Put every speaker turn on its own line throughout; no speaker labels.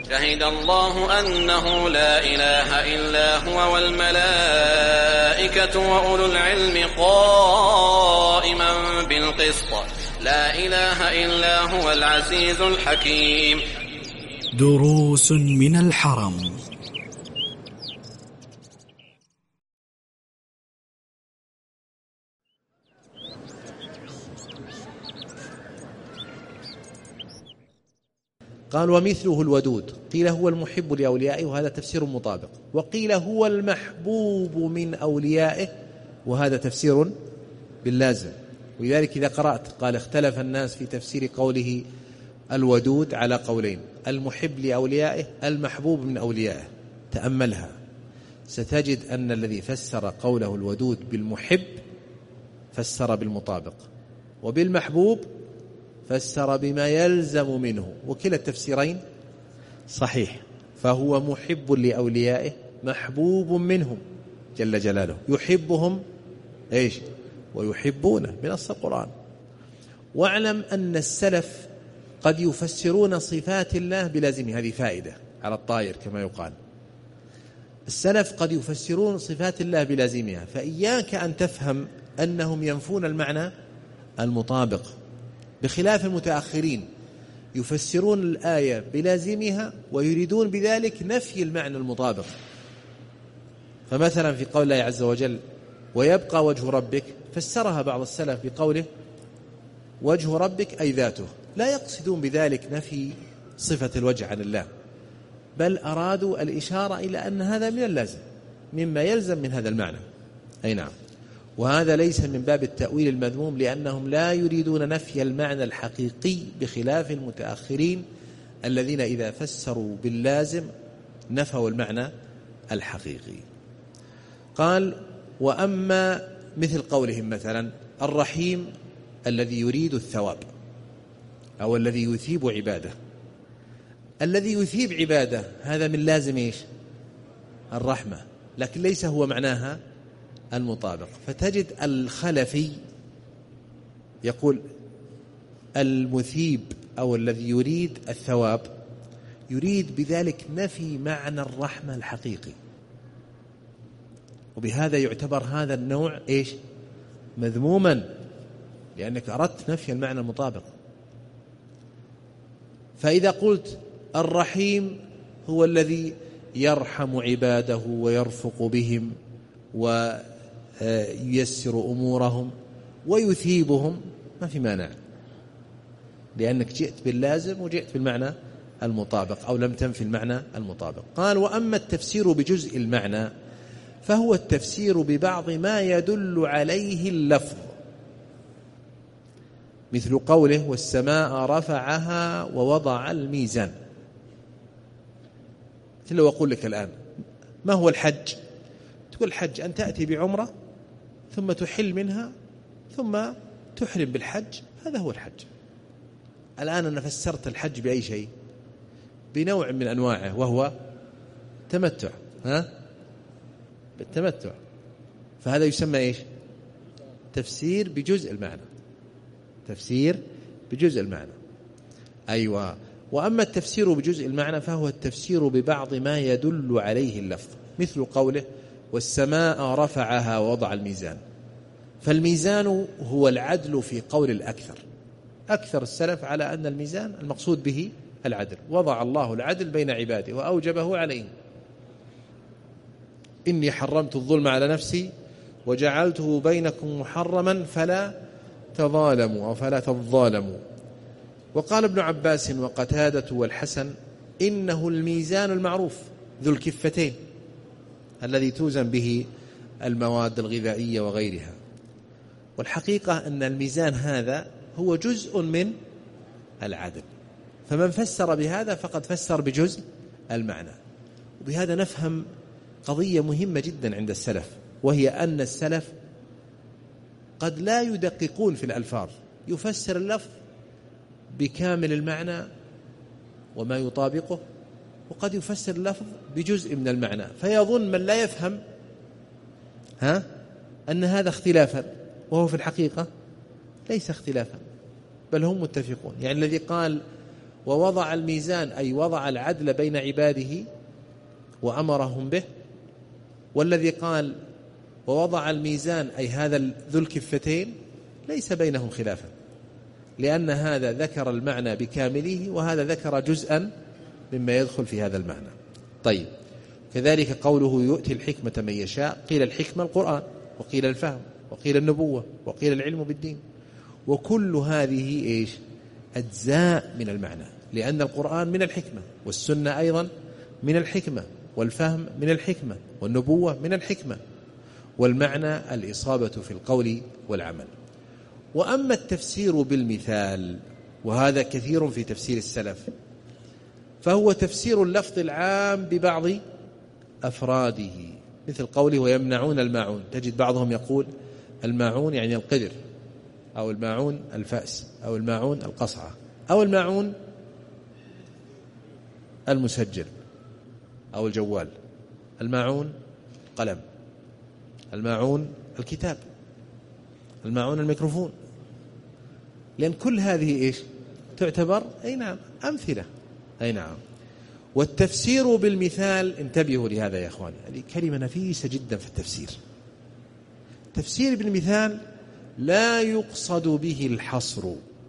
شهد الله أنه لا إله إلا هو والملائكة وأولو العلم قائما بالقسط لا إله إلا هو العزيز الحكيم.
دروس من الحرم.
قال ومثله الودود، قيل هو المحب لأوليائه وهذا تفسير مطابق، وقيل هو المحبوب من أوليائه وهذا تفسير باللازم. ولذلك إذا قرأت قال اختلف الناس في تفسير قوله الودود على قولين: المحب لأوليائه، المحبوب من أوليائه. تأملها ستجد أن الذي فسر قوله الودود بالمحب فسر بالمطابق، وبالمحبوب فسر بما يلزم منه، وكلا التفسيرين صحيح. فهو محب لأوليائه محبوب منهم جل جلاله، يحبهم إيش ويحبونه بنص القرآن. واعلم أن السلف قد يفسرون صفات الله بلازمه، هذه فائدة على الطائر كما يقال. السلف قد يفسرون صفات الله بلازمها، فإياك أن تفهم أنهم ينفون المعنى المطابق، بخلاف المتأخرين يفسرون الآية بلازمها ويريدون بذلك نفي المعنى المطابق. فمثلا في قول الله عز وجل ويبقى وجه ربك، فسرها بعض السلف بقوله وجه ربك أي ذاته، لا يقصدون بذلك نفي صفة الوجه عن الله، بل أرادوا الإشارة إلى أن هذا من اللازم مما يلزم من هذا المعنى. أي نعم. وهذا ليس من باب التأويل المذموم، لأنهم لا يريدون نفي المعنى الحقيقي، بخلاف المتأخرين الذين إذا فسروا باللازم نفوا المعنى الحقيقي. قال وأما مثل قولهم مثلا الرحيم الذي يريد الثواب أو الذي يثيب عباده، الذي يثيب عباده هذا من لازم إيش الرحمة، لكن ليس هو معناها المطابق. فتجد الخلفي يقول المثيب أو الذي يريد الثواب يريد بذلك نفي معنى الرحمة الحقيقي، وبهذا يعتبر هذا النوع إيش مذموما، لأنك أردت نفي المعنى المطابق. فإذا قلت الرحيم هو الذي يرحم عباده ويرفق بهم وييسر أمورهم ويثيبهم، ما في مانع، لأنك جئت باللازم وجئت بالمعنى المطابق، أو لم تنفي المعنى المطابق. قال وأما التفسير بجزء المعنى فهو التفسير ببعض ما يدل عليه اللفظ، مثل قوله والسماء رفعها ووضع الميزان. لو أقول لك الآن ما هو الحج؟ تقول الحج أن تأتي بعمرة ثم تحل منها ثم تحرم بالحج، هذا هو الحج. الآن أنا فسرت الحج بأي شيء؟ بنوع من أنواعه وهو تمتع، بالتمتع. فهذا يسمى إيش؟ تفسير بجزء المعنى، تفسير بجزء المعنى. أيوة. وأما التفسير بجزء المعنى فهو التفسير ببعض ما يدل عليه اللفظ، مثل قوله والسماء رفعها ووضع الميزان. فالميزان هو العدل في قول الأكثر، أكثر السلف على أن الميزان المقصود به العدل، وضع الله العدل بين عباده وأوجبه عليهم. إني حرمت الظلم على نفسي وجعلته بينكم محرما فلا تظالموا أو فلا تظالموا. وقال ابن عباس وقتادة والحسن إنه الميزان المعروف ذو الكفتين الذي توزن به المواد الغذائية وغيرها. والحقيقة أن الميزان هذا هو جزء من العدل، فمن فسر بهذا فقد فسر بجزء المعنى. وبهذا نفهم قضية مهمة جدا عند السلف، وهي أن السلف قد لا يدققون في الألفاظ، يفسر اللفظ بكامل المعنى وما يطابقه، وقد يفسر اللفظ بجزء من المعنى، فيظن من لا يفهم أن هذا اختلافا، وهو في الحقيقة ليس اختلافا، بل هم متفقون. يعني الذي قال ووضع الميزان أي وضع العدل بين عباده وأمرهم به، والذي قال ووضع الميزان أي هذا ذو الكفتين ليس بينهم خلافا، لأن هذا ذكر المعنى بكامله وهذا ذكر جزءا مما يدخل في هذا المعنى. طيب، كذلك قوله يؤتي الحكمة من يشاء، قيل الحكمة القرآن، وقيل الفهم، وقيل النبوة، وقيل العلم بالدين، وكل هذه إيش؟ أجزاء من المعنى، لأن القرآن من الحكمة، والسنة أيضا من الحكمة، والفهم من الحكمة، والنبوة من الحكمة، والمعنى الإصابة في القول والعمل. وأما التفسير بالمثال، وهذا كثير في تفسير السلف، فهو تفسير اللفظ العام ببعض أفراده، مثل قوله ويمنعون الماعون، تجد بعضهم يقول الماعون يعني القدر، أو الماعون الفأس، أو الماعون القصعة، أو الماعون المسجل أو الجوال، الماعون قلم، الماعون الكتاب، الماعون الميكروفون، لأن كل هذه إيش تعتبر؟ أي نعم أمثلة. أي نعم. والتفسير بالمثال، انتبهوا لهذا يا أخواني، هذه كلمة نفيسة جدا في التفسير. تفسير بالمثال لا يقصد به الحصر.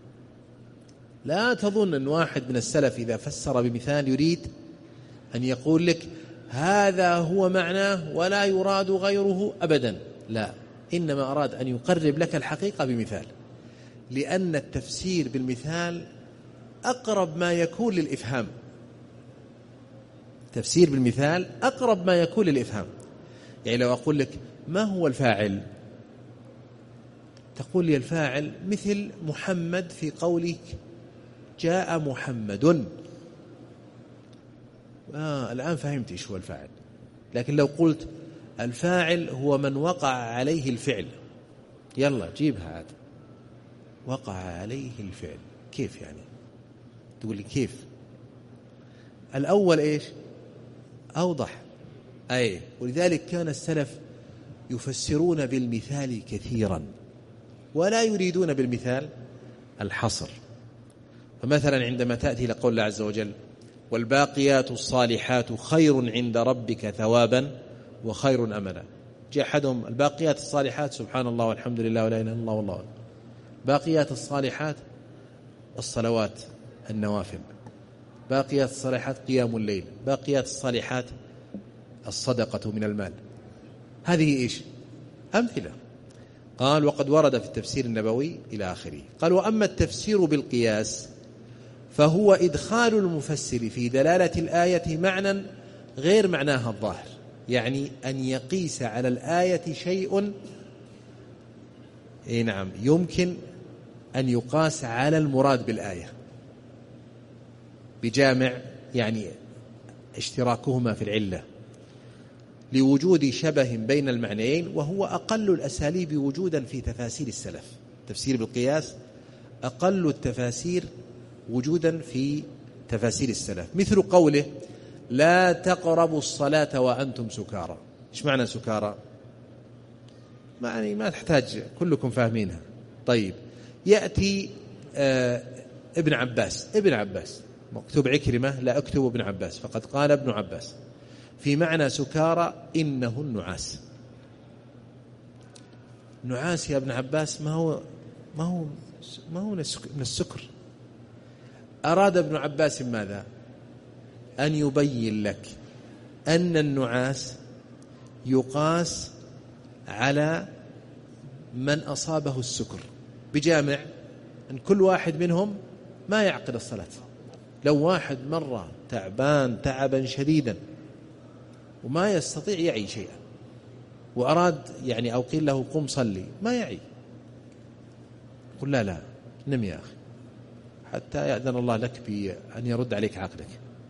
لا تظن أن واحد من السلف إذا فسر بمثال يريد أن يقول لك هذا هو معناه ولا يراد غيره أبدا، لا، إنما أراد أن يقرب لك الحقيقة بمثال، لأن التفسير بالمثال أقرب ما يكون للإفهام. تفسير بالمثال أقرب ما يكون للإفهام. يعني لو أقول لك ما هو الفاعل، تقول لي الفاعل مثل محمد في قولك جاء محمد، الآن فهمت إيش هو الفاعل. لكن لو قلت الفاعل هو من وقع عليه الفعل، يلا جيبها عاد، وقع عليه الفعل، كيف يعني؟ تقول لي كيف؟ الأول إيش؟ أوضح. أي، ولذلك كان السلف يفسرون بالمثال كثيرا ولا يريدون بالمثال الحصر. فمثلا عندما تأتي لقول الله عز وجل والباقيات الصالحات خير عند ربك ثوابا وخير أملا، جاء أحدهم الباقيات الصالحات سبحان الله والحمد لله ولا إله إلا الله والله، باقيات الصالحات الصلوات النوافل، باقيات الصالحات قيام الليل، باقيات الصالحات الصدقة من المال. هذه إيش؟ أمثلة. قال وقد ورد في التفسير النبوي إلى آخره. قال وأما التفسير بالقياس فهو إدخال المفسر في دلالة الآية معنى غير معناها الظاهر، يعني أن يقيس على الآية شيء نعم يمكن أن يقاس على المراد بالآية بجامع، يعني اشتراكهما في العلة لوجود شبه بين المعنيين، وهو أقل الأساليب وجودا في تفاسير السلف. تفسير بالقياس أقل التفاسير وجودا في تفاسير السلف، مثل قوله لا تقربوا الصلاة وأنتم سكارى. إيش معنى سكارى؟ ما تحتاج، كلكم فاهمينها. طيب، يأتي ابن عباس مكتوب عكرمة، لا اكتب ابن عباس، فقد قال ابن عباس في معنى سكارى إنه النعاس. نعاس يا ابن عباس ما هو من السكر. أراد ابن عباس ماذا؟ أن يبين لك أن النعاس يقاس على من أصابه السكر بجامع أن كل واحد منهم ما يعقد الصلاة. لو واحد مرة تعبان تعبا شديدا وما يستطيع يعي شيئا وأراد يعني أو قيل له قم صلي ما يعي، قل لا نم يا أخي حتى يأذن الله لك بأن يرد عليك عقلك.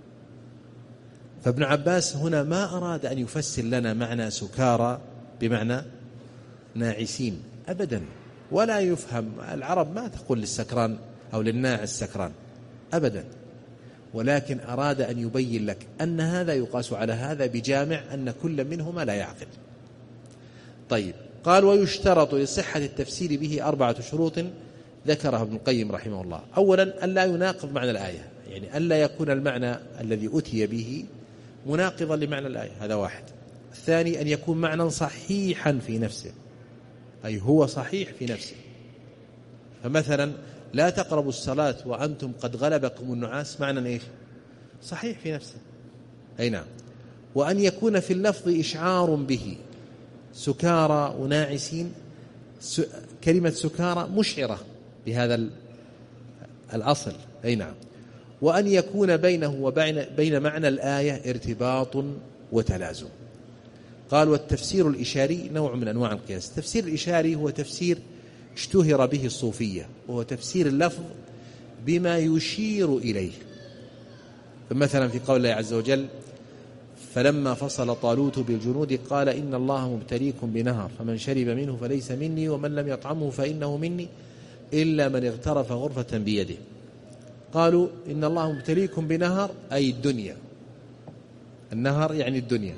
فابن عباس هنا ما أراد أن يفسر لنا معنى سكارى بمعنى ناعسين أبدا، ولا يفهم. العرب ما تقول للسكران أو للناعس سكران أبدا، ولكن أراد أن يبين لك أن هذا يقاس على هذا بجامع أن كل منهما لا يعقل. طيب، قال ويشترط لصحة التفسير به 4 شروط ذكرها ابن القيم رحمه الله. أولا أن لا يناقض معنى الآية، يعني ألا يكون المعنى الذي أتي به مناقضا لمعنى الآية، هذا واحد. الثاني أن يكون معنى صحيحا في نفسه، أي هو صحيح في نفسه. فمثلا لا تقربوا الصلاة وأنتم قد غلبكم النعاس، معنى إيش؟ صحيح في نفسه، أي نعم. وأن يكون في اللفظ إشعار به، سكارى وناعسين، كلمة سكارى مشعرة بهذا الأصل، أي نعم. وأن يكون بينه وبين معنى الآية ارتباط وتلازم. قال والتفسير الإشاري نوع من أنواع القياس. التفسير الإشاري هو تفسير اشتهر به الصوفية، وهو تفسير اللفظ بما يشير إليه. فمثلا في قول الله عز وجل فلما فصل طالوت بالجنود قال إن الله مبتليكم بنهر فمن شرب منه فليس مني ومن لم يطعمه فإنه مني إلا من اغترف غرفة بيده. قالوا إن الله مبتليكم بنهر أي الدنيا، النهر يعني الدنيا،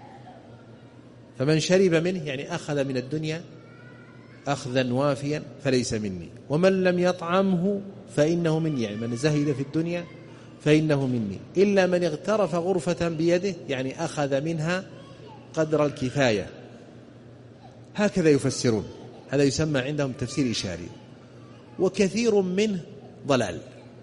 فمن شرب منه يعني أخذ من الدنيا أخذا وافيا فليس مني، ومن لم يطعمه فإنه مني، يعني من زهد في الدنيا فإنه مني، إلا من اغترف غرفة بيده يعني أخذ منها قدر الكفاية. هكذا يفسرون، هذا يسمى عندهم تفسير إشاري، وكثير منه ضلال،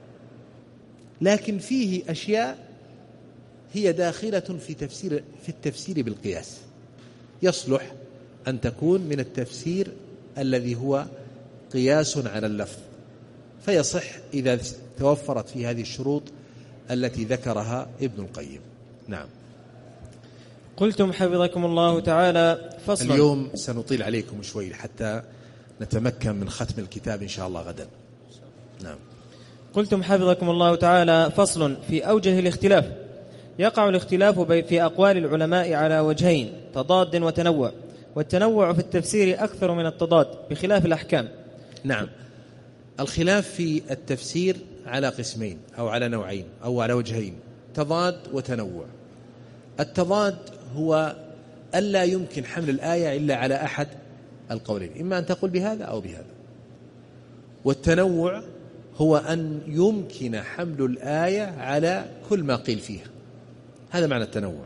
لكن فيه أشياء هي داخلة في التفسير بالقياس، يصلح أن تكون من التفسير الذي هو قياس على اللفظ، فيصح إذا توفرت في هذه الشروط التي ذكرها ابن القيم. نعم.
قلتم حفظكم الله تعالى فصلا.
اليوم سنطيل عليكم شوي حتى نتمكن من ختم الكتاب إن شاء الله غدا. نعم.
قلتم حفظكم الله تعالى فصل في أوجه الاختلاف. يقع الاختلاف في أقوال العلماء على وجهين، تضاد وتنوع، والتنوع في التفسير أكثر من التضاد بخلاف الأحكام.
نعم. الخلاف في التفسير على قسمين أو على نوعين أو على وجهين، تضاد وتنوع. التضاد هو ألا يمكن حمل الآية إلا على أحد القولين، إما أن تقول بهذا أو بهذا. والتنوع هو أن يمكن حمل الآية على كل ما قيل فيها، هذا معنى التنوع.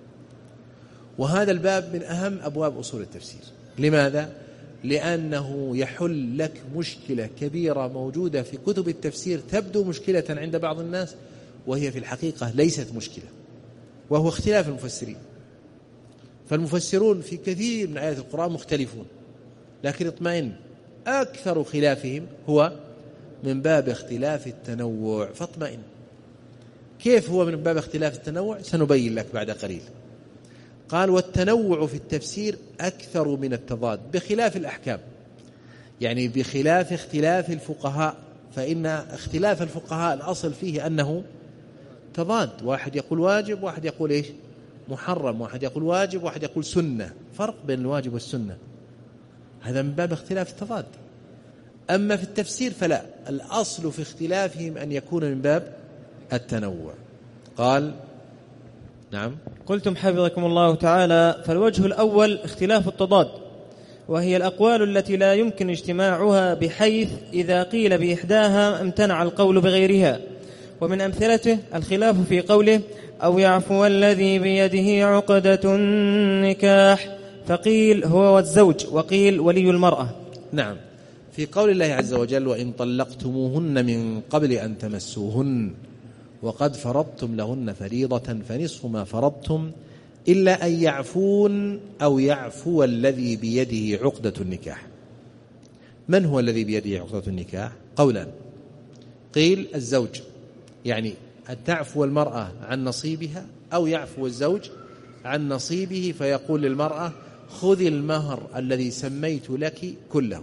وهذا الباب من أهم أبواب أصول التفسير. لماذا؟ لأنه يحل لك مشكلة كبيرة موجودة في كتب التفسير، تبدو مشكلة عند بعض الناس وهي في الحقيقة ليست مشكلة، وهو اختلاف المفسرين. فالمفسرون في كثير من آيات القرآن مختلفون، لكن اطمئن أكثر خلافهم هو من باب اختلاف التنوع، فاطمئن. كيف هو من باب اختلاف التنوع؟ سنبين لك بعد قليل. قال والتنوع في التفسير أكثر من التضاد بخلاف الأحكام، يعني بخلاف اختلاف الفقهاء، فإن اختلاف الفقهاء الأصل فيه أنه تضاد، واحد يقول واجب واحد يقول إيش؟ محرم، واحد يقول واجب واحد يقول سنة، فرق بين الواجب والسنة، هذا من باب اختلاف التضاد. أما في التفسير فلا، الأصل في اختلافهم أن يكون من باب التنوع. قال نعم.
قلتم حفظكم الله تعالى فالوجه الأول اختلاف التضاد، وهي الأقوال التي لا يمكن اجتماعها بحيث إذا قيل بإحداها امتنع القول بغيرها. ومن أمثلته الخلاف في قوله أو يعفو الذي بيده عقدة النكاح، فقيل هو والزوج، وقيل ولي المرأة.
نعم. في قول الله عز وجل وإن طلقتموهن من قبل أن تمسوهن وقد فرضتم لهن فريضة فنصف ما فرضتم إلا أن يعفون أو يعفو الذي بيده عقدة النكاح. من هو الذي بيده عقدة النكاح؟ قولان، قيل الزوج، يعني أن تعفو المرأة عن نصيبها، أو يعفو الزوج عن نصيبه فيقول للمرأة خذي المهر الذي سميت لك كله.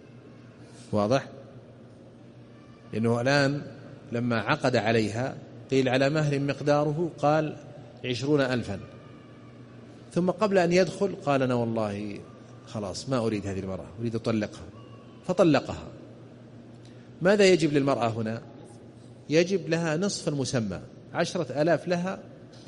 واضح؟ لأنه الآن لما عقد عليها قيل على مهر مقداره، قال 20,000، ثم قبل أن يدخل قال أنا والله خلاص ما أريد هذه المرأة، أريد أطلقها، فطلقها. ماذا يجب للمرأة هنا؟ يجب لها نصف المسمى، 10,000 لها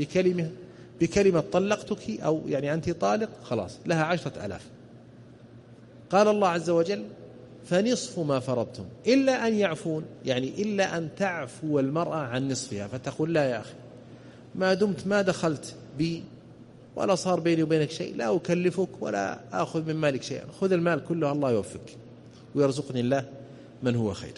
بكلمة طلقتك، أو يعني أنت طالق، خلاص لها 10,000. قال الله عز وجل فنصف ما فرضتم إلا أن يعفون، يعني إلا أن تعفو المرأة عن نصفها، فتقول لا يا أخي ما دمت ما دخلت بي ولا صار بيني وبينك شيء لا أكلفك ولا أخذ من مالك شيئا، خذ المال كله الله يوفقك ويرزقني الله من هو خير.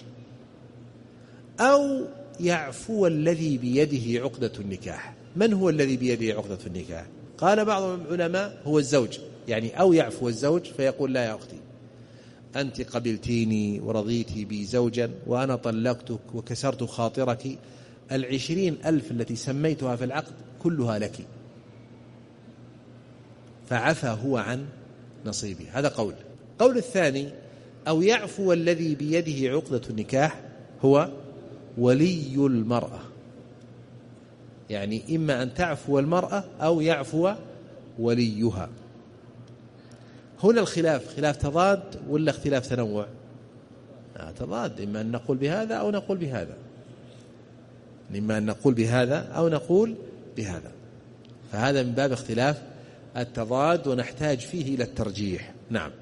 أو يعفو الذي بيده عقدة النكاح. من هو الذي بيده عقدة النكاح؟ قال بعض العلماء هو الزوج، يعني أو يعفو الزوج فيقول لا يا أختي أنت قبلتيني ورضيتي بي زوجا وأنا طلقتك وكسرت خاطرك، 20,000 التي سميتها في العقد كلها لك، فعفى هو عن نصيبه. هذا قول. قول الثاني أو يعفو الذي بيده عقدة النكاح هو ولي المرأة، يعني إما أن تعفو المرأة أو يعفو وليها. هنا الخلاف خلاف تضاد ولا اختلاف تنوع؟ تضاد، إما أن نقول بهذا أو نقول بهذا، إما أن نقول بهذا أو نقول بهذا، فهذا من باب اختلاف التضاد ونحتاج فيه إلى الترجيح. نعم.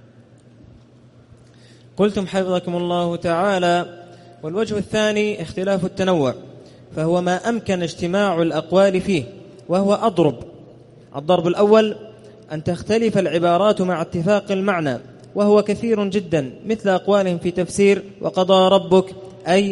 قلتم حفظكم الله تعالى: والوجه الثاني اختلاف التنوع، فهو ما أمكن اجتماع الأقوال فيه، وهو أضرب. الضرب الأول أن تختلف العبارات مع اتفاق المعنى، وهو كثير جدا، مثل أقوالهم في تفسير وقضى ربك، أي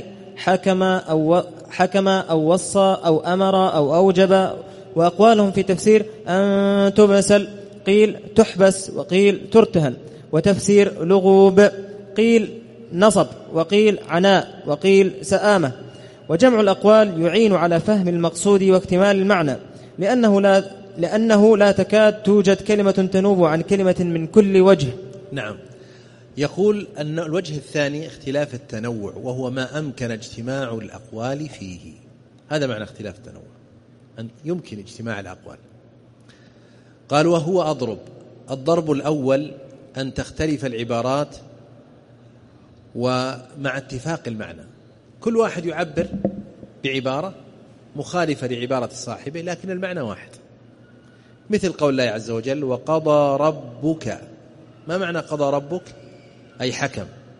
حكم أو وصى أو أمر أو أوجب، وأقوالهم في تفسير أن تبسل، قيل تحبس وقيل ترتهن، وتفسير لغوب قيل نصب وقيل عناء وقيل سآمة. وجمع الأقوال يعين على فهم المقصود واكتمال المعنى، لأنه لا تكاد توجد كلمة تنوب عن كلمة من كل وجه.
نعم. يقول أن الوجه الثاني اختلاف التنوع، وهو ما أمكن اجتماع الأقوال فيه. هذا معنى اختلاف التنوع، أن يمكن اجتماع الأقوال. قال وهو أضرب. الضرب الأول أن تختلف العبارات ومع اتفاق المعنى، كل واحد يعبر بعبارة مخالفة لعبارة صاحبه لكن المعنى واحد، مثل قول الله عز وجل وقضى ربك. ما معنى قضى ربك؟ أي حكم.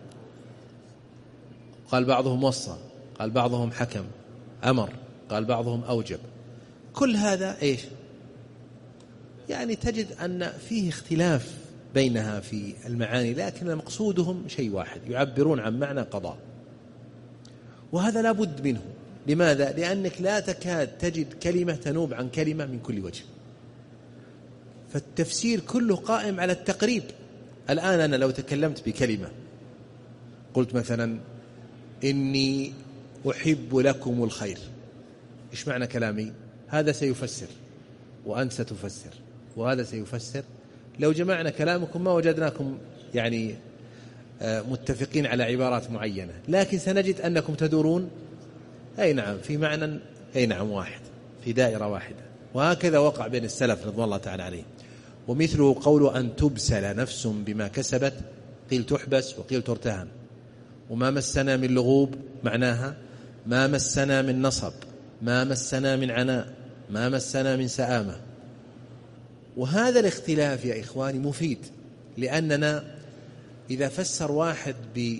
قال بعضهم وصى، قال بعضهم حكم أمر، قال بعضهم أوجب. كل هذا إيش؟ يعني تجد أن فيه اختلاف بينها في المعاني، لكن مقصودهم شيء واحد، يعبرون عن معنى قضاء. وهذا لا بد منه. لماذا؟ لأنك لا تكاد تجد كلمة تنوب عن كلمة من كل وجه، فالتفسير كله قائم على التقريب. الآن أنا لو تكلمت بكلمة قلت مثلا إني أحب لكم الخير، إيش معنى كلامي؟ هذا سيفسر وأنت ستفسر وهذا سيفسر. لو جمعنا كلامكم ما وجدناكم يعني متفقين على عبارات معينة، لكن سنجد أنكم تدورون أي نعم في معنى أي نعم واحد في دائرة واحدة. وهكذا وقع بين السلف رضوان الله تعالى عليه. ومثله قول أن تبسل نفس بما كسبت، قيل تحبس وقيل ترتهن. وما مسنا من لغوب معناها ما مسنا من نصب، ما مسنا من عناء، ما مسنا من سآمة. وهذا الاختلاف يا إخواني مفيد، لأننا إذا فسر واحد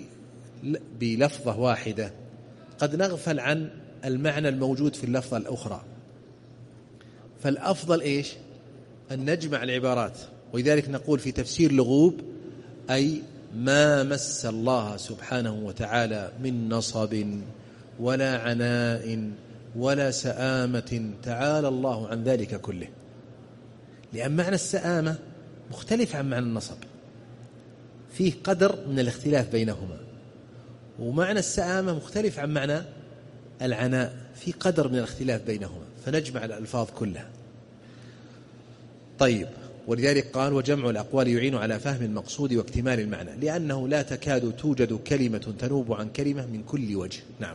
بلفظة واحدة قد نغفل عن المعنى الموجود في اللفظة الأخرى. فالأفضل إيش؟ أن نجمع العبارات. ولذلك نقول في تفسير لغوب أي ما مس الله سبحانه وتعالى من نصب ولا عناء ولا سآمة، تعالى الله عن ذلك كله. لأن معنى السآمة مختلف عن معنى النصب، فيه قدر من الاختلاف بينهما، ومعنى السآمة مختلف عن معنى العناء، في قدر من الاختلاف بينهما، فنجمع الألفاظ كلها. طيب، ولذلك قال وجمع الأقوال يعين على فهم المقصود واكتمال المعنى، لأنه لا تكاد توجد كلمة تنوب عن كلمة من كل وجه. نعم.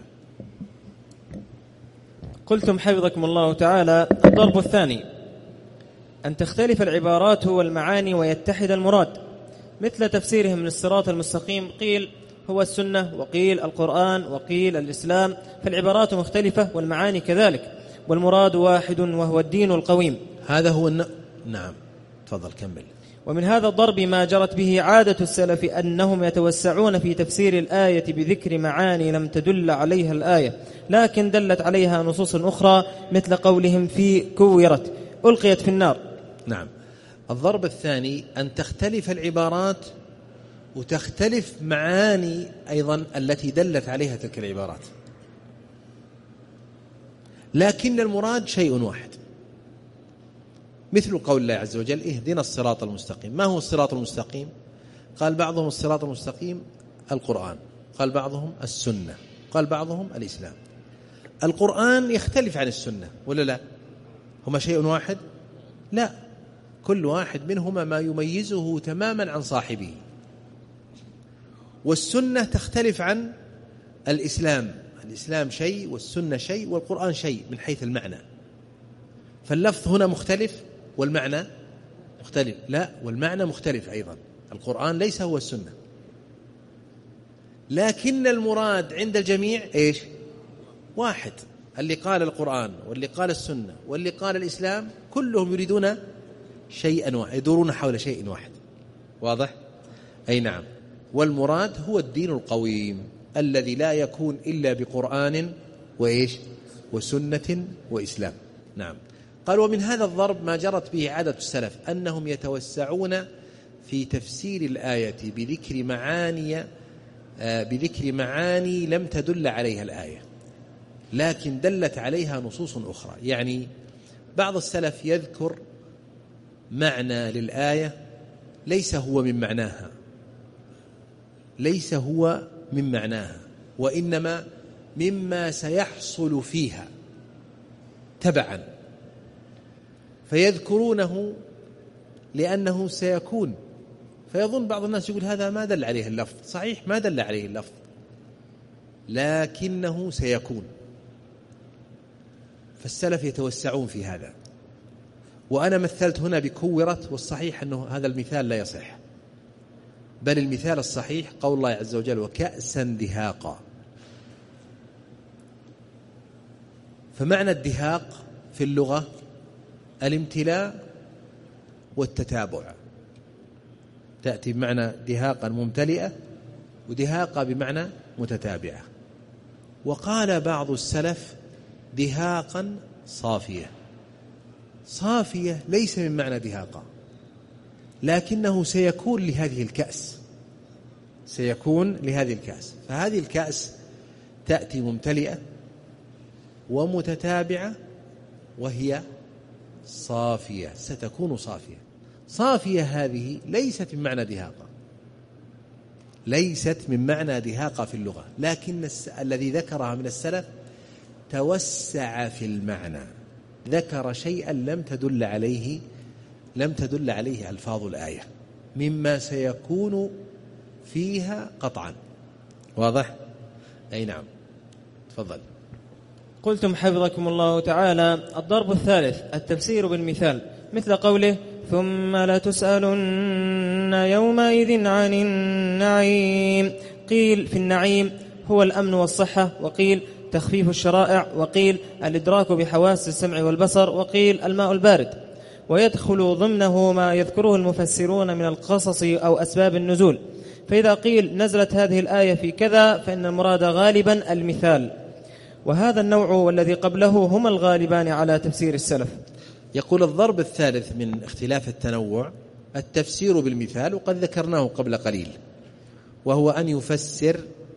قلتم حفظكم الله تعالى: الضرب الثاني أن تختلف العبارات والمعاني ويتحد المراد، مثل تفسيرهم من الصراط المستقيم قيل هو السنة وقيل القرآن وقيل الإسلام، فالعبارات مختلفة والمعاني كذلك، والمراد واحد وهو الدين القويم.
هذا هو نعم، تفضل كمل.
ومن هذا الضرب ما جرت به عادة السلف أنهم يتوسعون في تفسير الآية بذكر معاني لم تدل عليها الآية لكن دلت عليها نصوص أخرى، مثل قولهم في كورت ألقيت في النار.
نعم. الضرب الثاني أن تختلف العبارات وتختلف معاني أيضا التي دلت عليها تلك العبارات، لكن المراد شيء واحد، مثل قول الله عز وجل اهدنا الصراط المستقيم. ما هو الصراط المستقيم؟ قال بعضهم الصراط المستقيم القرآن، قال بعضهم السنة، قال بعضهم الإسلام. القرآن يختلف عن السنة ولا لا؟ هما شيء واحد؟ لا، كل واحد منهما ما يميزه تماما عن صاحبه. والسنة تختلف عن الإسلام، الإسلام شيء والسنة شيء والقرآن شيء من حيث المعنى. فاللفظ هنا مختلف والمعنى مختلف، لا والمعنى مختلف أيضا. القرآن ليس هو السنة، لكن المراد عند الجميع إيش؟ واحد. اللي قال القرآن واللي قال السنة واللي قال الإسلام كلهم يريدون شيئا واحد، يدورون حول شيء واحد. واضح؟ أي نعم. والمراد هو الدين القويم الذي لا يكون إلا بقرآن وإيش؟ وسنة وإسلام. نعم. قال ومن هذا الضرب ما جرت به عادة السلف أنهم يتوسعون في تفسير الآية بذكر معاني لم تدل عليها الآية لكن دلت عليها نصوص أخرى. يعني بعض السلف يذكر معنى للآية ليس هو من معناها وإنما مما سيحصل فيها تبعا، فيذكرونه لأنه سيكون، فيظن بعض الناس يقول هذا ما دل عليه اللفظ. صحيح ما دل عليه اللفظ لكنه سيكون. فالسلف يتوسعون في هذا. وأنا مثلت هنا بكورت، والصحيح أنه هذا المثال لا يصح، بل المثال الصحيح قول الله عز وجل وكأسا دهاقا. فمعنى الدهاق في اللغة الامتلاء والتتابع، تأتي بمعنى دهاقا ممتلئة ودهاقا بمعنى متتابعة. وقال بعض السلف دهاقا صافية. صافية ليس من معنى دهاقا لكنه سيكون لهذه الكأس، فهذه الكأس تأتي ممتلئة ومتتابعة وهي صافية، ستكون صافية. هذه ليست من معنى دهاقة في اللغة، لكن الذي ذكرها من السلف توسع في المعنى، ذكر شيئا لم تدل عليه ألفاظ الآية مما سيكون فيها قطعا. واضح؟ أي نعم. تفضل.
قلتم حفظكم الله تعالى الضرب الثالث التفسير بالمثال، مثل قوله ثم لتسألن يومئذ عن النعيم. قيل في النعيم هو الأمن والصحة، وقيل تخفيف الشرائع، وقيل الإدراك بحواس السمع والبصر، وقيل الماء البارد. ويدخل ضمنه ما يذكره المفسرون من القصص أو أسباب النزول. فإذا قيل نزلت هذه الآية في كذا فإن المراد غالبا المثال، وهذا النوع والذي قبله هما الغالبان على تفسير السلف.
يقول الضرب الثالث من اختلاف التنوع التفسير بالمثال، وقد ذكرناه قبل قليل، وهو أن يفسر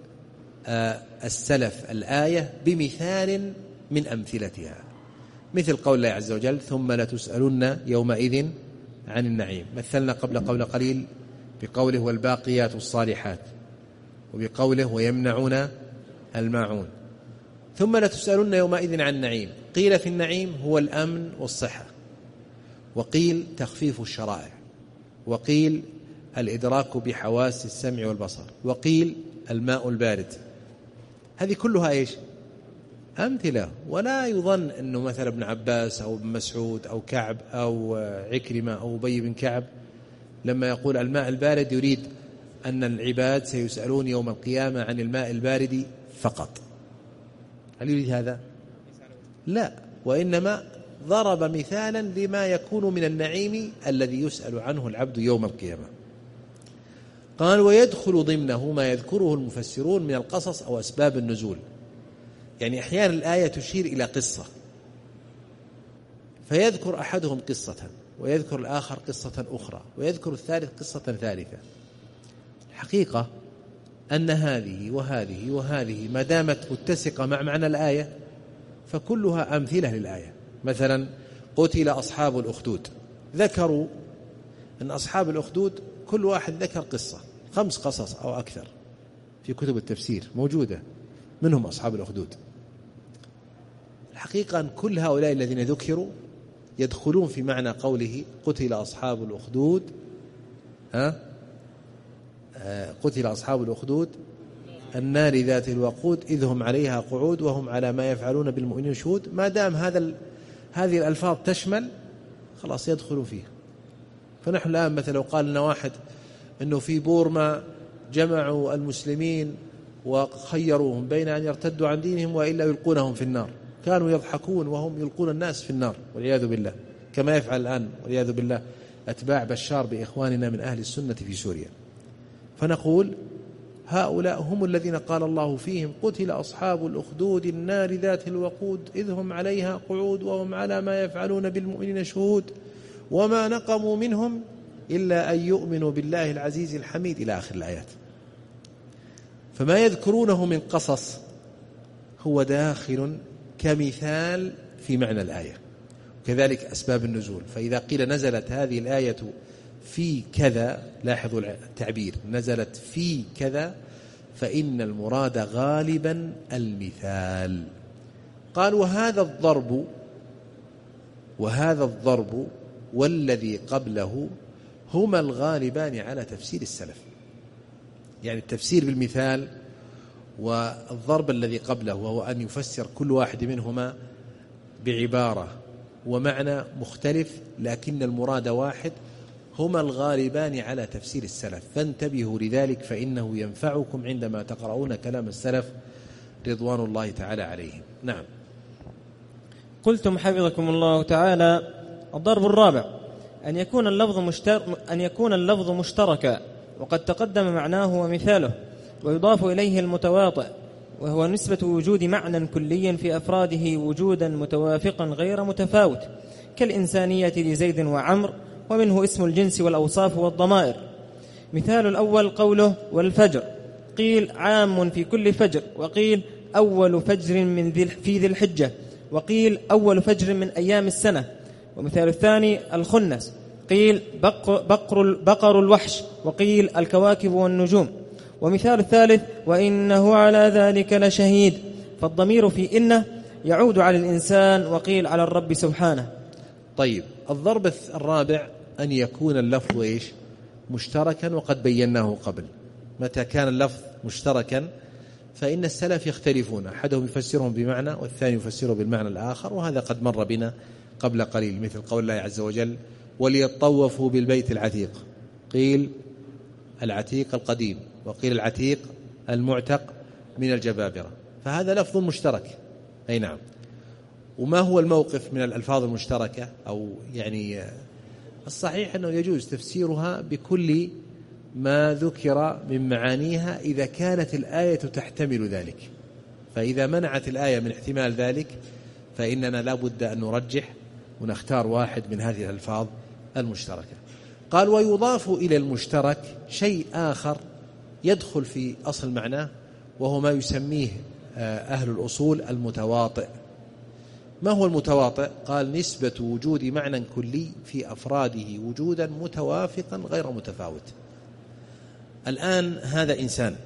السلف الآية بمثال من أمثلتها، مثل قول الله عز وجل ثم لتسألن يومئذ عن النعيم. مثلنا قبل قليل بقوله والباقيات الصالحات، وبقوله ويمنعون الماعون. ثم لتسألن يومئذ عن النعيم، قيل في النعيم هو الأمن والصحة، وقيل تخفيف الشرائع، وقيل الإدراك بحواس السمع والبصر، وقيل الماء البارد. هذه كلها إيش؟ أمثلة. ولا يظن أنه مثلا ابن عباس أو ابن مسعود أو كعب أو عكرمة أو أبي بن كعب لما يقول الماء البارد يريد أن العباد سيسألون يوم القيامة عن الماء البارد فقط. هل يريد هذا؟ لا، وإنما ضرب مثالا لما يكون من النعيم الذي يسأل عنه العبد يوم القيامة. قال ويدخل ضمنه ما يذكره المفسرون من القصص أو أسباب النزول. يعني أحيانا الآية تشير إلى قصة فيذكر أحدهم قصة ويذكر الآخر قصة أخرى ويذكر الثالث قصة ثالثة. الحقيقة أن هذه وهذه وهذه ما دامت متسقة مع معنى الآية فكلها أمثلة للآية. مثلا قتل أصحاب الأخدود، ذكروا أن أصحاب الأخدود كل واحد ذكر قصة، 5 قصص أو أكثر في كتب التفسير موجودة منهم أصحاب الأخدود. الحقيقة أن كل هؤلاء الذين ذكروا يدخلون في معنى قوله قتل أصحاب الأخدود قتل أصحاب الأخدود النار ذات الوقود إذ هم عليها قعود وهم على ما يفعلون بالمؤمنين شهود. ما دام هذه الألفاظ تشمل خلاص يدخلوا فيها. فنحن الآن مثلا لو قال لنا واحد أنه في بورما جمعوا المسلمين وخيروهم بين أن يرتدوا عن دينهم وإلا يلقونهم في النار، كانوا يضحكون وهم يلقون الناس في النار والعياذ بالله، كما يفعل الآن والعياذ بالله أتباع بشار بإخواننا من أهل السنة في سوريا. فنقول هؤلاء هم الذين قال الله فيهم قتل أصحاب الأخدود النار ذات الوقود إذ هم عليها قعود وهم على ما يفعلون بالمؤمنين شهود وما نقموا منهم إلا أن يؤمنوا بالله العزيز الحميد إلى آخر الآيات. فما يذكرونه من قصص هو داخل كمثال في معنى الآية. وكذلك أسباب النزول، فإذا قيل نزلت هذه الآية في كذا، لاحظوا التعبير نزلت في كذا، فإن المراد غالبا المثال. قال وهذا الضرب والذي قبله هما الغالبان على تفسير السلف. يعني التفسير بالمثال والضرب الذي قبله وهو أن يفسر كل واحد منهما بعبارة ومعنى مختلف لكن المراد واحد، هما الغالبان على تفسير السلف. فانتبهوا لذلك فإنه ينفعكم عندما تقرؤون كلام السلف رضوان الله تعالى عليهم. نعم.
قلتم حفظكم الله تعالى: الضرب الرابع أن يكون اللفظ مشتركا، وقد تقدم معناه ومثاله، ويضاف إليه المتواطئ، وهو نسبة وجود معنى كلي في أفراده وجودا متوافقا غير متفاوت، كالإنسانية لزيد وعمر، ومنه اسم الجنس والأوصاف والضمائر. مثال الأول قوله والفجر، قيل عام في كل فجر، وقيل أول فجر في ذي الحجة، وقيل أول فجر من أيام السنة. ومثال الثاني الخنس، قيل بقر الوحش، وقيل الكواكب والنجوم. ومثال الثالث وإنه على ذلك لشهيد، فالضمير في إنه يعود على الإنسان، وقيل على الرب سبحانه.
طيب، الضرب الرابع أن يكون اللفظ مشتركا، وقد بيناه قبل. متى كان اللفظ مشتركا فإن السلف يختلفون، أحدهم يفسرهم بمعنى والثاني يفسره بالمعنى الآخر، وهذا قد مر بنا قبل قليل، مثل قول الله عز وجل وليطوفوا بالبيت العتيق، قيل العتيق القديم، وقيل العتيق المعتق من الجبابرة، فهذا لفظ مشترك. أي نعم. وما هو الموقف من الألفاظ المشتركة؟ أو يعني الصحيح أنه يجوز تفسيرها بكل ما ذكر من معانيها إذا كانت الآية تحتمل ذلك. فإذا منعت الآية من احتمال ذلك فإننا لا بد أن نرجح ونختار واحد من هذه الألفاظ المشتركة. قال ويضاف إلى المشترك شيء آخر يدخل في أصل معناه، وهو ما يسميه أهل الأصول المتواطئ. ما هو المتواطئ؟ قال نسبة وجود معنى كلي في أفراده وجودا متوافقا غير متفاوت. الآن هذا إنسان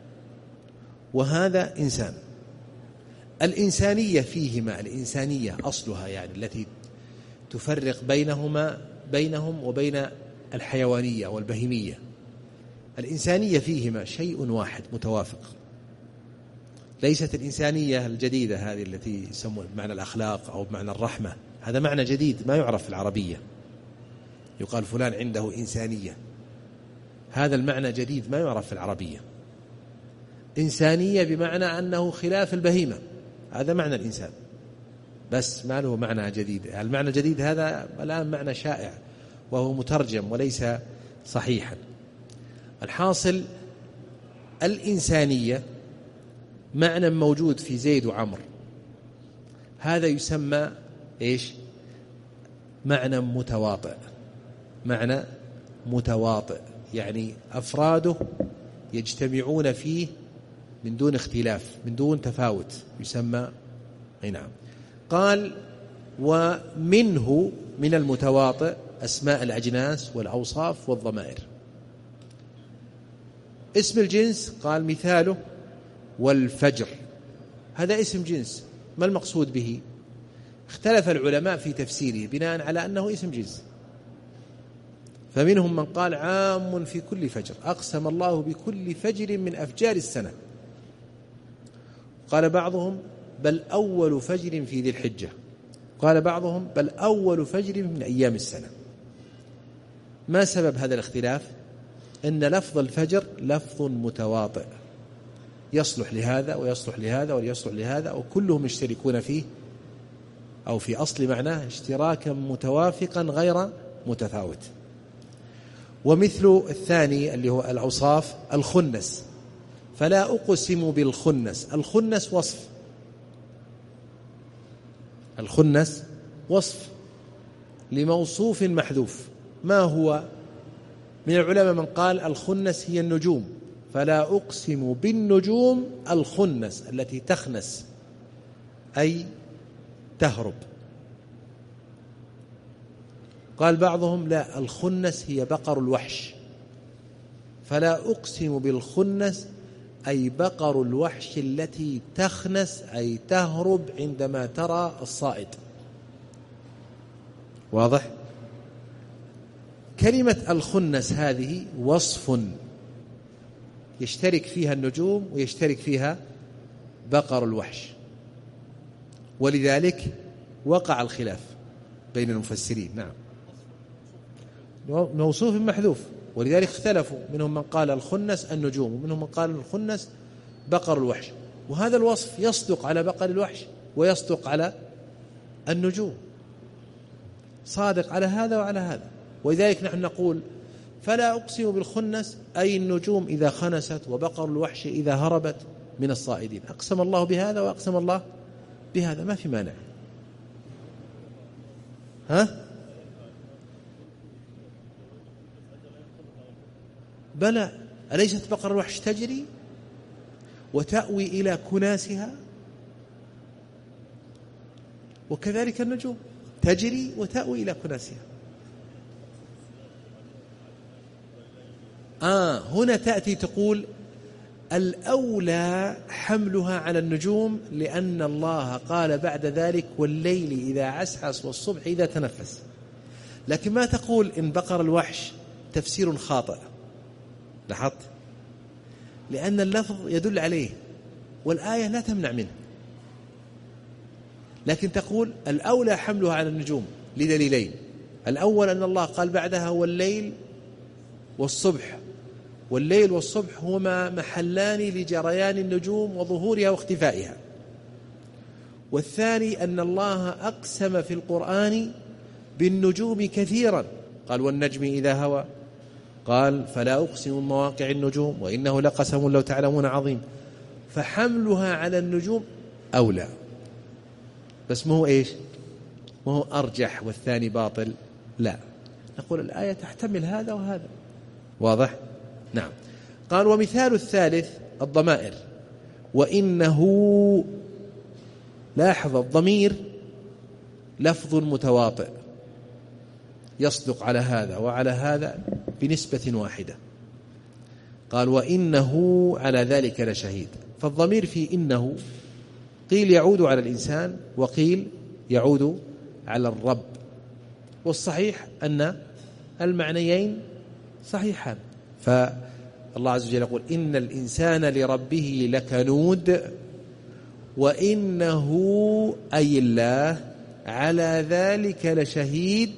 وهذا إنسان، الإنسانية فيهما، الإنسانية أصلها يعني التي تفرق بينهم وبين الحيوانية والبهيمية، الإنسانية فيهما شيء واحد متوافق. ليست الإنسانية الجديدة هذه التي يسمون بمعنى الأخلاق أو بمعنى الرحمة، هذا معنى جديد ما يعرف في العربية، يقال فلان عنده إنسانية، هذا المعنى جديد ما يعرف في العربية. إنسانية بمعنى أنه خلاف البهيمة، هذا معنى الإنسان. بس ما له معنى جديد. المعنى الجديد هذا الآن معنى شائع وهو مترجم وليس صحيحا. الحاصل الإنسانية معنى موجود في زيد وعمر، هذا يسمى إيش؟ معنى متواطئ. معنى متواطئ يعني أفراده يجتمعون فيه من دون اختلاف، من دون تفاوت، يسمى. أي نعم. قال ومنه من المتواطئ أسماء الأجناس والأوصاف والضمائر. اسم الجنس قال مثاله والفجر، هذا اسم جنس، ما المقصود به؟ اختلف العلماء في تفسيره بناء على أنه اسم جنس، فمنهم من قال عام في كل فجر، أقسم الله بكل فجر من أفجار السنة. قال بعضهم بل أول فجر في ذي الحجة، قال بعضهم بل أول فجر من أيام السنة. ما سبب هذا الاختلاف؟ إن لفظ الفجر لفظ متواطئ يصلح لهذا ويصلح لهذا ويصلح لهذا، وكلهم يشتركون فيه أو في أصل معناه اشتراكا متوافقا غير متفاوت. ومثل الثاني اللي هو الأوصاف الخنس، فلا أقسم بالخنس. الخنس وصف، الخنس وصف لموصوف محذوف. ما هو؟ من العلماء من قال الخنس هي النجوم، فلا أقسم بالنجوم الخنس التي تخنس أي تهرب. قال بعضهم لا، الخنس هي بقر الوحش، فلا أقسم بالخنس أي بقر الوحش التي تخنس أي تهرب عندما ترى الصائد. واضح؟ كلمة الخنس هذه وصف يشترك فيها النجوم ويشترك فيها بقر الوحش، ولذلك وقع الخلاف بين المفسرين. نعم، موصوف محذوف، ولذلك اختلفوا، منهم من قال الخنس النجوم ومنهم من قال الخنس بقر الوحش، وهذا الوصف يصدق على بقر الوحش ويصدق على النجوم، صادق على هذا وعلى هذا. ولذلك نحن نقول فلا أقسم بالخنس أي النجوم إذا خنست وبقر الوحش إذا هربت من الصائدين. أقسم الله بهذا وأقسم الله بهذا، ما في مانع. ها؟ بلى، أليست بقر الوحش تجري وتأوي إلى كناسها؟ وكذلك النجوم تجري وتأوي إلى كناسها. هنا تأتي تقول الأولى حملها على النجوم، لأن الله قال بعد ذلك والليل إذا عسعس والصبح إذا تنفس. لكن ما تقول إن بقر الوحش تفسير خاطئ، لاحظت؟ لأن اللفظ يدل عليه والآية لا تمنع منه، لكن تقول الأولى حملها على النجوم لدليلين. الأول أن الله قال بعدها والليل والصبح، والليل والصبح هما محلان لجريان النجوم وظهورها واختفائها. والثاني أن الله أقسم في القرآن بالنجوم كثيرا، قال والنجم إذا هوى، قال فلا أقسم بمواقع النجوم وإنه لقسم لو تعلمون عظيم. فحملها على النجوم أولى، بس ما هو إيش؟ ما هو أرجح والثاني باطل، لا، نقول الآية تحتمل هذا وهذا. واضح؟ نعم. قال ومثال الثالث الضمائر، وإنه، لاحظ الضمير لفظ متواطئ يصدق على هذا وعلى هذا بنسبة واحدة. قال وإنه على ذلك لشهيد. فالضمير في إنه قيل يعود على الإنسان وقيل يعود على الرب، والصحيح أن المعنيين صحيحان. فالله عز وجل يقول إن الإنسان لربه لكنود، وإنه أي الله على ذلك لشهيد،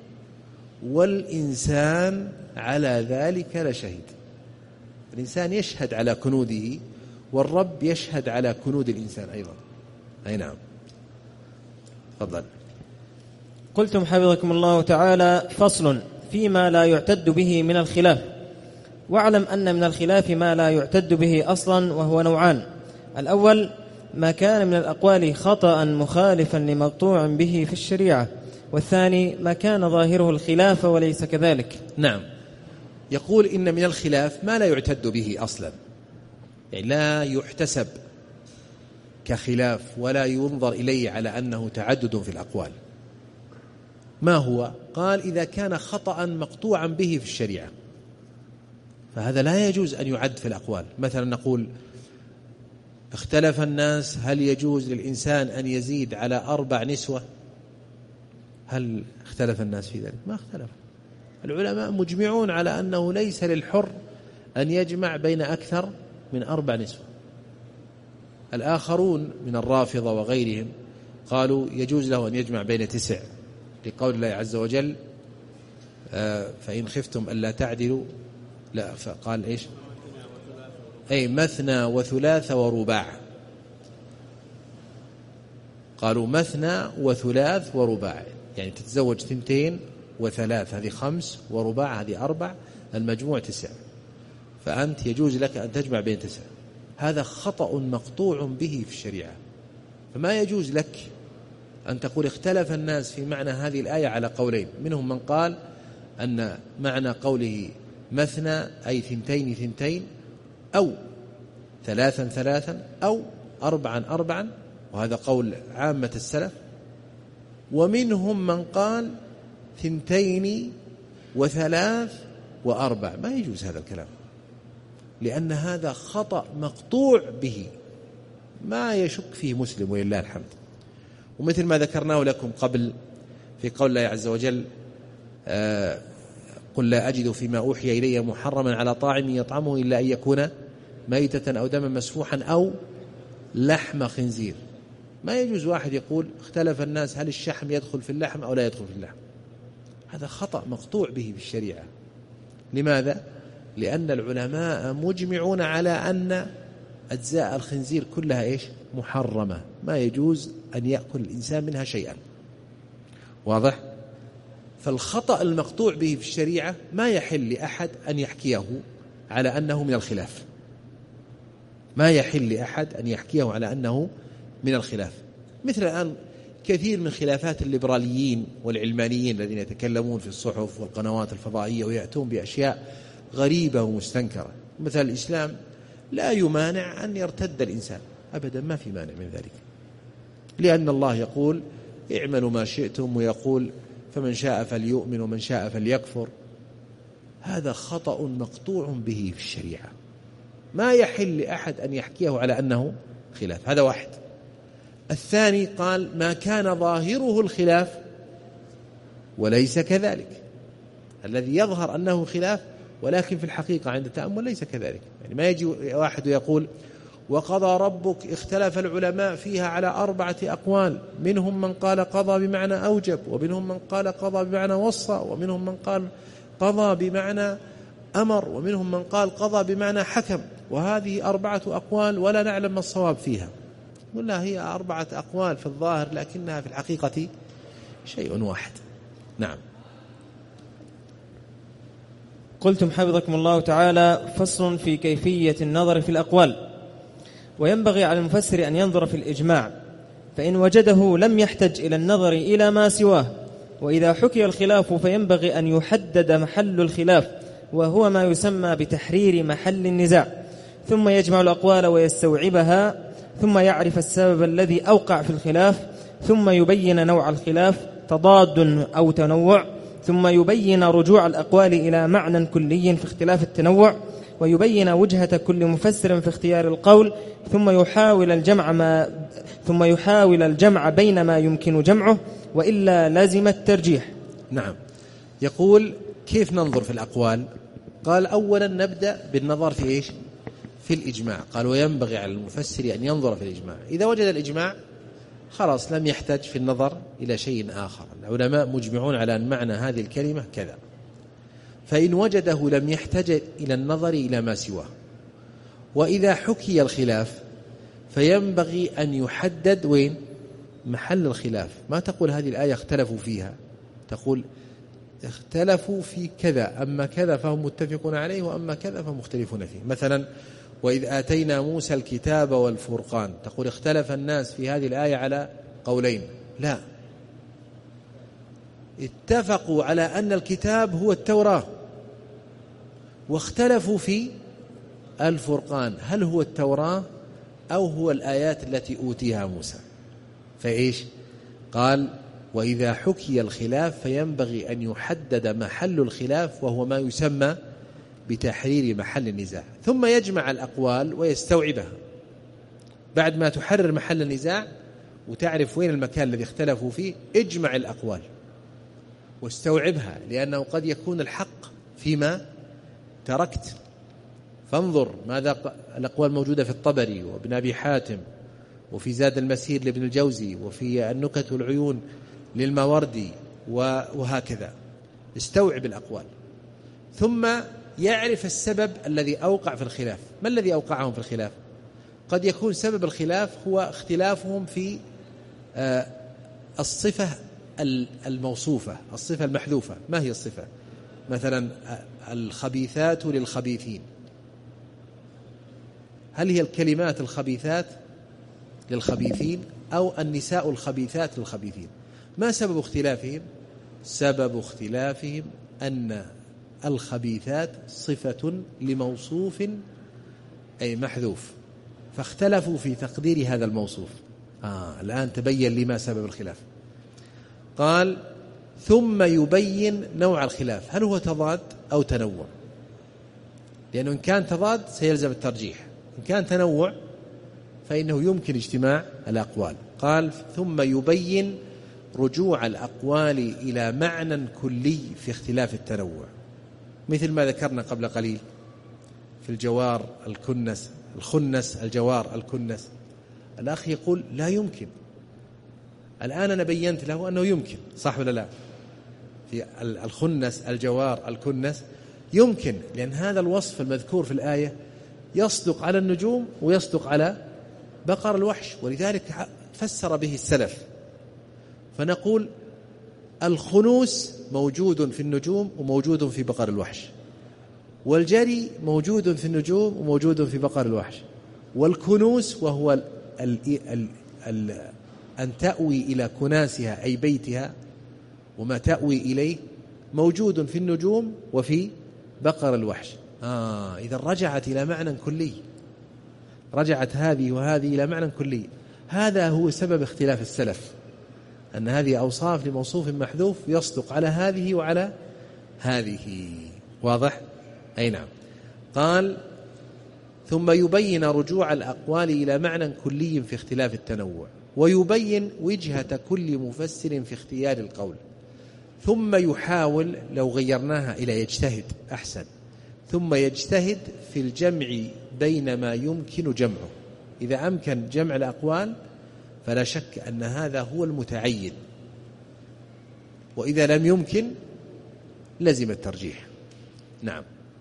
والإنسان على ذلك لشهيد. الإنسان يشهد على كنوده، والرب يشهد على كنود الإنسان أيضا. أي نعم. تفضل.
قلتم حفظكم الله تعالى: فصل فيما لا يعتد به من الخلاف. واعلم أن من الخلاف ما لا يعتد به أصلا، وهو نوعان: الأول ما كان من الأقوال خطأ مخالفا لمقطوع به في الشريعة، والثاني ما كان ظاهره الخلاف وليس كذلك.
نعم، يقول إن من الخلاف ما لا يعتد به أصلا، يعني لا يحتسب كخلاف ولا ينظر إليه على أنه تعدد في الأقوال. ما هو؟ قال: إذا كان خطأ مقطوعا به في الشريعة، فهذا لا يجوز أن يعد في الأقوال. مثلا نقول: اختلف الناس هل يجوز للإنسان أن يزيد على 4 نسوة؟ هل اختلف الناس في ذلك؟ ما اختلف. العلماء مجمعون على أنه ليس للحر أن يجمع بين أكثر من 4 نسوة. الآخرون من الرافضة وغيرهم قالوا يجوز له أن يجمع بين 9، لقول الله عز وجل: فإن خفتم ألا تعدلوا، لا، فقال إيش؟ أي مثنى وثلاث ورباع. قالوا مثنى وثلاث ورباع، يعني تتزوج 2 و3، هذه 5، ورباع هذه 4، المجموع 9، فأنت يجوز لك أن تجمع بين 9. هذا خطأ مقطوع به في الشريعة، فما يجوز لك أن تقول اختلف الناس في معنى هذه الآية على قولين. منهم من قال أن معنى قوله مثنى أي 2 2، أو 3 3، أو 4 4، وهذا قول عامة السلف. ومنهم من قال 2 و3 و4. ما يجوز هذا الكلام، لأن هذا خطأ مقطوع به ما يشك فيه مسلم ولله الحمد. ومثل ما ذكرناه لكم قبل في قول الله عز وجل: قل لا أجد فيما أوحي إلي محرما على طاعم يطعمه إلا أن يكون ميتة أو دما مسفوحا أو لحم خنزير. ما يجوز واحد يقول اختلف الناس هل الشحم يدخل في اللحم أو لا يدخل في اللحم. هذا خطأ مقطوع به في الشريعة. لماذا؟ لأن العلماء مجمعون على أن أجزاء الخنزير كلها إيش؟ محرمة، ما يجوز أن يأكل الإنسان منها شيئا. واضح؟ فالخطأ المقطوع به في الشريعة ما يحل لأحد أن يحكيه على أنه من الخلاف، ما يحل لأحد أن يحكيه على أنه من الخلاف. مثل الآن كثير من خلافات الليبراليين والعلمانيين الذين يتكلمون في الصحف والقنوات الفضائية ويأتون بأشياء غريبة ومستنكرة. مثل الإسلام لا يمانع أن يرتد الإنسان أبدا، ما في مانع من ذلك، لأن الله يقول: اعملوا ما شئتم، ويقول: فمن شاء فليؤمن ومن شاء فليكفر. هذا خطأ مقطوع به في الشريعة، ما يحل لأحد أن يحكيه على أنه خلاف. هذا واحد. الثاني قال: ما كان ظاهره الخلاف وليس كذلك، الذي يظهر أنه خلاف ولكن في الحقيقة عند التأمل ليس كذلك. يعني ما يجي واحد يقول: وقضى ربك، اختلف العلماء فيها على 4 أقوال، منهم من قال قضى بمعنى أوجب، ومنهم من قال قضى بمعنى وصى، ومنهم من قال قضى بمعنى أمر، ومنهم من قال قضى بمعنى حكم، وهذه 4 أقوال ولا نعلم ما الصواب فيها. قل لا، هي 4 أقوال في الظاهر لكنها في الحقيقة شيء واحد. نعم.
قلتم حفظكم الله تعالى: فصل في كيفية النظر في الأقوال. وينبغي على المفسر أن ينظر في الإجماع، فإن وجده لم يحتج إلى النظر إلى ما سواه. وإذا حكي الخلاف فينبغي أن يحدد محل الخلاف، وهو ما يسمى بتحرير محل النزاع، ثم يجمع الأقوال ويستوعبها، ثم يعرف السبب الذي أوقع في الخلاف، ثم يبين نوع الخلاف تضاد أو تنوع، ثم يبين رجوع الأقوال إلى معنى كلي في اختلاف التنوع، ويبين وجهة كل مفسر في اختيار القول، ثم يحاول الجمع بين ما يمكن جمعه، وإلا لازم الترجيح.
نعم. يقول: كيف ننظر في الأقوال؟ قال: أولا نبدأ بالنظر في إيش؟ في الإجماع. قال: وينبغي على المفسر أن ينظر في الإجماع. إذا وجد الإجماع خلاص لم يحتاج في النظر إلى شيء آخر. العلماء مجمعون على أن معنى هذه الكلمة كذا. فإن وجده لم يحتاج إلى النظر إلى ما سواه. وإذا حكي الخلاف فينبغي أن يحدد وين؟ محل الخلاف، ما تقول هذه الآية اختلفوا فيها، تقول اختلفوا في كذا، أما كذا فهم متفقون عليه وأما كذا فهم مختلفون فيه. مثلا وإذ آتينا موسى الكتاب والفرقان، تقول اختلف الناس في هذه الآية على قولين، لا، اتفقوا على أن الكتاب هو التوراة واختلفوا في الفرقان، هل هو التوراة أو هو الآيات التي أوتيها موسى؟ فإيش قال؟ وإذا حكي الخلاف فينبغي أن يحدد محل الخلاف، وهو ما يسمى بتحرير محل النزاع، ثم يجمع الأقوال ويستوعبها. بعد ما تحرر محل النزاع وتعرف وين المكان الذي اختلفوا فيه، اجمع الأقوال واستوعبها، لأنه قد يكون الحق فيما تركت. فانظر ماذا الأقوال موجودة في الطبري وابن أبي حاتم، وفي زاد المسير لابن الجوزي، وفي النكت والعيون للماوردي، وهكذا. استوعب الأقوال ثم يعرف السبب الذي أوقع في الخلاف. ما الذي أوقعهم في الخلاف؟ قد يكون سبب الخلاف هو اختلافهم في الصفة الموصوفة، الصفة المحذوفة. ما هي الصفة؟ مثلا الخبيثات للخبيثين، هل هي الكلمات الخبيثات للخبيثين أو النساء الخبيثات للخبيثين؟ ما سبب اختلافهم؟ سبب اختلافهم أن الخبيثات صفة لموصوف أي محذوف، فاختلفوا في تقدير هذا الموصوف. الآن تبين لي ما سبب الخلاف. قال ثم يبين نوع الخلاف، هل هو تضاد أو تنوع؟ لأنه إن كان تضاد سيلزم الترجيح، إن كان تنوع فإنه يمكن اجتماع الأقوال. قال ثم يبين رجوع الأقوال إلى معنى كلي في اختلاف التنوع، مثل ما ذكرنا قبل قليل في الجوار الكنس، الخنس الجوار الكنس. الأخ يقول لا يمكن، الآن أنا بينت له أنه يمكن، صح ولا لا؟ في الخنس الجوار الكنس يمكن، لأن هذا الوصف المذكور في الآية يصدق على النجوم ويصدق على بقر الوحش، ولذلك فسر به السلف. فنقول الخنوس موجود في النجوم وموجود في بقر الوحش، والجري موجود في النجوم وموجود في بقر الوحش، والكنوس وهو أن تأوي إلى كناسها أي بيتها وما تأوي إليه موجود في النجوم وفي بقر الوحش. إذا رجعت إلى معنى كلي، رجعت هذه وهذه إلى معنى كلي. هذا هو سبب اختلاف السلف، أن هذه أوصاف لموصوف محذوف يصدق على هذه وعلى هذه. واضح؟ أي نعم. قال ثم يبين رجوع الأقوال إلى معنى كلي في اختلاف التنوع، ويبين وجهة كل مفسر في اختيار القول، ثم يحاول، لو غيرناها إلى يجتهد أحسن، ثم يجتهد في الجمع بين ما يمكن جمعه. إذا أمكن جمع الأقوال فلا شك أن هذا هو المتعين، وإذا لم يمكن لزم الترجيح. نعم.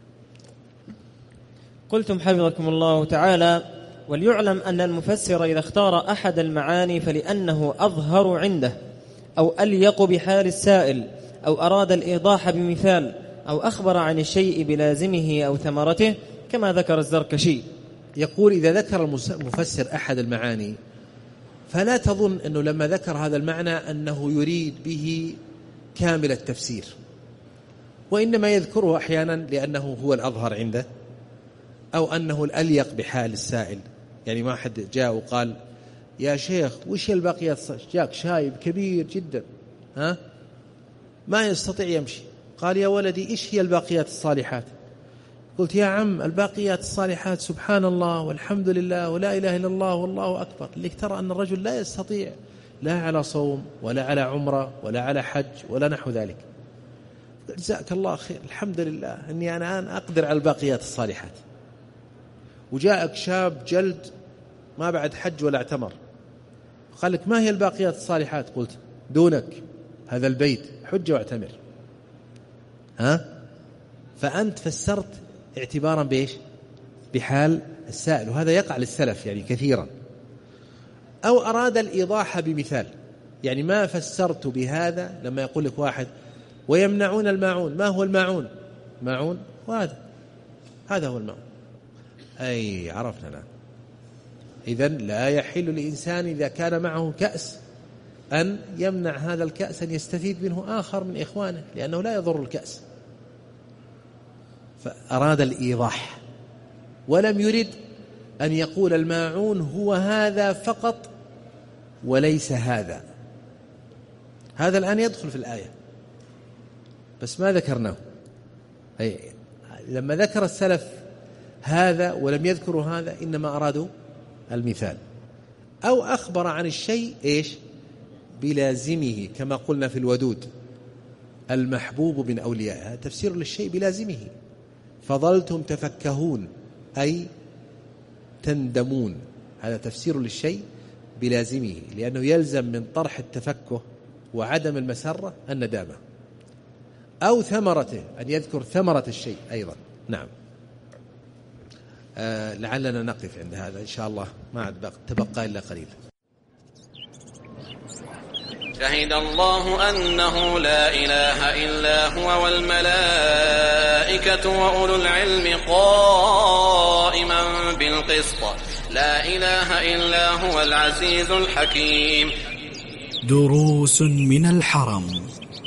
قلتم حفظكم الله تعالى: وليعلم أن المفسر إذا اختار أحد المعاني فلأنه أظهر عنده أو أليق بحال السائل أو أراد الإيضاح بمثال أو أخبر عن الشيء بلازمه أو ثمرته، كما ذكر الزركشي.
يقول إذا ذكر المفسر أحد المعاني فلا تظن أنه لما ذكر هذا المعنى أنه يريد به كامل التفسير، وإنما يذكره أحيانا لأنه هو الأظهر عنده، أو أنه الأليق بحال السائل. يعني ما حد جاء وقال يا شيخ وش الباقيات، جاك شايب كبير جدا ما يستطيع يمشي، قال يا ولدي إيش هي الباقيات الصالحات؟ قلت يا عم الباقيات الصالحات سبحان الله والحمد لله ولا إله إلا الله والله أكبر. لك ترى أن الرجل لا يستطيع لا على صوم ولا على عمرة ولا على حج ولا نحو ذلك. جزاك الله خير، الحمد لله أني أنا الآن أقدر على الباقيات الصالحات. وجاءك شاب جلد ما بعد حج ولا اعتمر، قال لك ما هي الباقيات الصالحات؟ قلت دونك هذا البيت حج واعتمر. فأنت فسرت اعتبارا بإيش؟ بحال السائل، وهذا يقع للسلف يعني كثيرا. أو أراد الإيضاح بمثال، يعني ما فسرت بهذا لما يقول لك واحد ويمنعون الماعون. ما هو الماعون؟ ماعون هذا هو الماعون. أي عرفنا الآن. إذن لا يحل لإنسان إذا كان معه كأس أن يمنع هذا الكأس أن يستفيد منه آخر من إخوانه، لأنه لا يضر الكأس. فأراد الإيضاح ولم يرد أن يقول الماعون هو هذا فقط وليس هذا. هذا الآن يدخل في الآية بس ما ذكرناه. أي لما ذكر السلف هذا ولم يذكروا هذا إنما أرادوا المثال، أو أخبر عن الشيء إيش بلازمه، كما قلنا في الودود المحبوب من أوليائه، هذا تفسير للشيء بلازمه. فظلتم تفكهون أي تندمون، هذا تفسير للشيء بلازمه، لأنه يلزم من طرح التفكه وعدم المسرة الندامة. أو ثمرته، أن يذكر ثمرة الشيء أيضا. نعم. لعلنا نقف عند هذا إن شاء الله، ما عاد تبقى إلا قليل.
شهد الله أنه لا إله إلا هو والملائكة وأولو العلم قائما بالقسط لا إله إلا هو العزيز الحكيم.
دروس من الحرم.